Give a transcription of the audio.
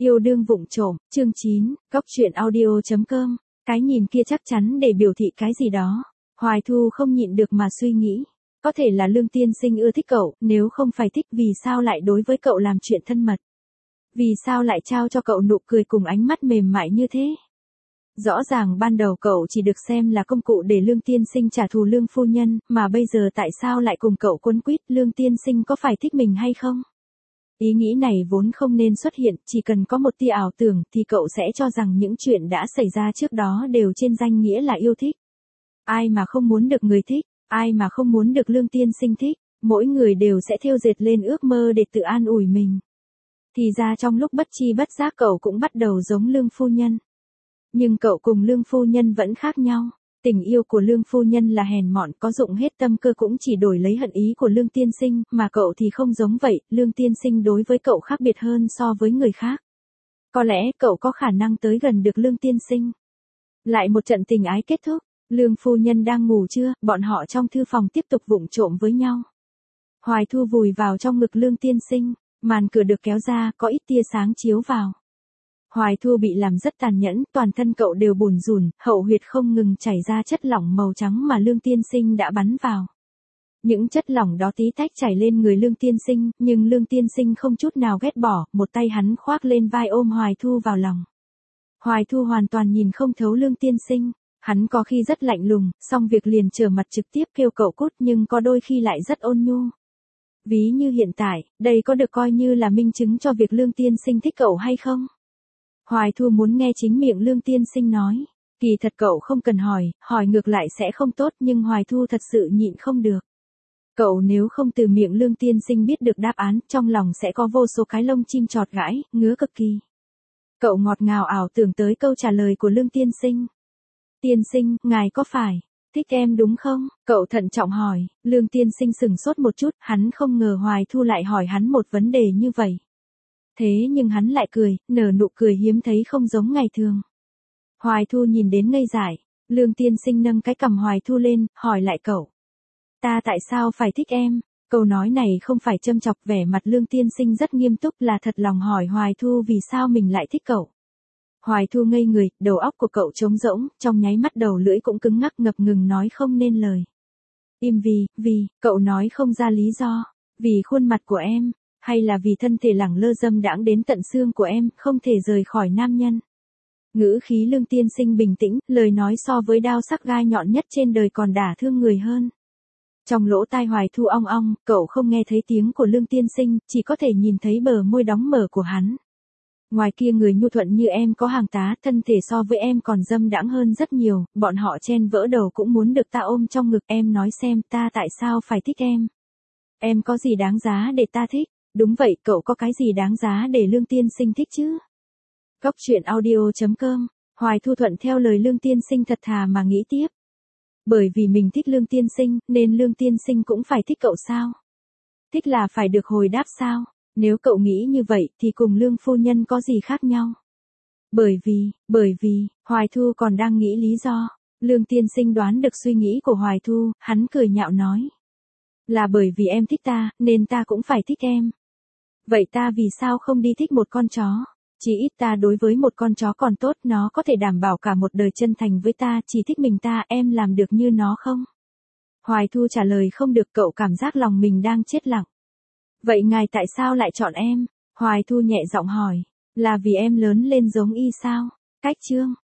Yêu đương vụng trộm, chương 9, góc truyện audio.com, cái nhìn kia chắc chắn để biểu thị cái gì đó. Hoài Thu không nhịn được mà suy nghĩ. Có thể là Lương Tiên Sinh ưa thích cậu, nếu không phải thích vì sao lại đối với cậu làm chuyện thân mật. Vì sao lại trao cho cậu nụ cười cùng ánh mắt mềm mại như thế? Rõ ràng ban đầu cậu chỉ được xem là công cụ để Lương Tiên Sinh trả thù Lương phu nhân, mà bây giờ tại sao lại cùng cậu quấn quýt, Lương Tiên Sinh có phải thích mình hay không? Ý nghĩ này vốn không nên xuất hiện, chỉ cần có một tia ảo tưởng thì cậu sẽ cho rằng những chuyện đã xảy ra trước đó đều trên danh nghĩa là yêu thích. Ai mà không muốn được người thích, ai mà không muốn được Lương Tiên Sinh thích, mỗi người đều sẽ thêu dệt lên ước mơ để tự an ủi mình. Thì ra trong lúc bất chi bất giác cậu cũng bắt đầu giống Lương phu nhân. Nhưng cậu cùng Lương phu nhân vẫn khác nhau. Tình yêu của Lương phu nhân là hèn mọn, có dụng hết tâm cơ cũng chỉ đổi lấy hận ý của Lương Tiên Sinh, mà cậu thì không giống vậy, Lương Tiên Sinh đối với cậu khác biệt hơn so với người khác. Có lẽ cậu có khả năng tới gần được Lương Tiên Sinh. Lại một trận tình ái kết thúc, Lương phu nhân đang ngủ trưa, bọn họ trong thư phòng tiếp tục vụng trộm với nhau. Hoài Thu vùi vào trong ngực Lương Tiên Sinh, màn cửa được kéo ra, có ít tia sáng chiếu vào. Hoài Thu bị làm rất tàn nhẫn, toàn thân cậu đều bùn rùn, hậu huyệt không ngừng chảy ra chất lỏng màu trắng mà Lương Tiên Sinh đã bắn vào. Những chất lỏng đó tí tách chảy lên người Lương Tiên Sinh, nhưng Lương Tiên Sinh không chút nào ghét bỏ, một tay hắn khoác lên vai ôm Hoài Thu vào lòng. Hoài Thu hoàn toàn nhìn không thấu Lương Tiên Sinh, hắn có khi rất lạnh lùng, xong việc liền trở mặt trực tiếp kêu cậu cút, nhưng có đôi khi lại rất ôn nhu. Ví như hiện tại, đây có được coi như là minh chứng cho việc Lương Tiên Sinh thích cậu hay không? Hoài Thu muốn nghe chính miệng Lương Tiên Sinh nói. Kỳ thật cậu không cần hỏi ngược lại sẽ không tốt, nhưng Hoài Thu thật sự nhịn không được. Cậu nếu không từ miệng Lương Tiên Sinh biết được đáp án, trong lòng sẽ có vô số cái lông chim chọt gãi, ngứa cực kỳ. Cậu ngọt ngào ảo tưởng tới câu trả lời của Lương Tiên Sinh. Tiên Sinh, ngài có phải thích em đúng không? Cậu thận trọng hỏi. Lương Tiên Sinh sừng sốt một chút, hắn không ngờ Hoài Thu lại hỏi hắn một vấn đề như vậy. Thế nhưng hắn lại cười, nở nụ cười hiếm thấy không giống ngày thường. Hoài Thu nhìn đến ngây dại, Lương Tiên Sinh nâng cái cằm Hoài Thu lên, hỏi lại cậu. Ta tại sao phải thích em? Câu nói này không phải châm chọc, vẻ mặt Lương Tiên Sinh rất nghiêm túc, là thật lòng hỏi Hoài Thu vì sao mình lại thích cậu. Hoài Thu ngây người, đầu óc của cậu trống rỗng, trong nháy mắt đầu lưỡi cũng cứng ngắc ngập ngừng nói không nên lời. Im vì, cậu nói không ra lý do, vì khuôn mặt của em. Hay là vì thân thể lẳng lơ dâm đãng đến tận xương của em, không thể rời khỏi nam nhân. Ngữ khí Lương Tiên Sinh bình tĩnh, lời nói so với đao sắc gai nhọn nhất trên đời còn đả thương người hơn. Trong lỗ tai Hoài Thu ong ong, cậu không nghe thấy tiếng của Lương Tiên Sinh, chỉ có thể nhìn thấy bờ môi đóng mở của hắn. Ngoài kia người nhu thuận như em có hàng tá, thân thể so với em còn dâm đãng hơn rất nhiều, bọn họ chen vỡ đầu cũng muốn được ta ôm trong ngực. Em nói xem, ta tại sao phải thích em? Em có gì đáng giá để ta thích? Đúng vậy, cậu có cái gì đáng giá để Lương Tiên Sinh thích chứ? Góc truyện audio.com, Hoài Thu thuận theo lời Lương Tiên Sinh thật thà mà nghĩ tiếp. Bởi vì mình thích Lương Tiên Sinh, nên Lương Tiên Sinh cũng phải thích cậu sao? Thích là phải được hồi đáp sao? Nếu cậu nghĩ như vậy thì cùng Lương phu nhân có gì khác nhau? Bởi vì, Hoài Thu còn đang nghĩ lý do. Lương Tiên Sinh đoán được suy nghĩ của Hoài Thu, hắn cười nhạo nói. Là bởi vì em thích ta, nên ta cũng phải thích em. Vậy ta vì sao không đi thích một con chó? Chỉ ít ta đối với một con chó còn tốt, nó có thể đảm bảo cả một đời chân thành với ta, chỉ thích mình ta, em làm được như nó không? Hoài Thu trả lời không được, cậu cảm giác lòng mình đang chết lặng. Vậy ngài tại sao lại chọn em? Hoài Thu nhẹ giọng hỏi, là vì em lớn lên giống y sao? Cách chương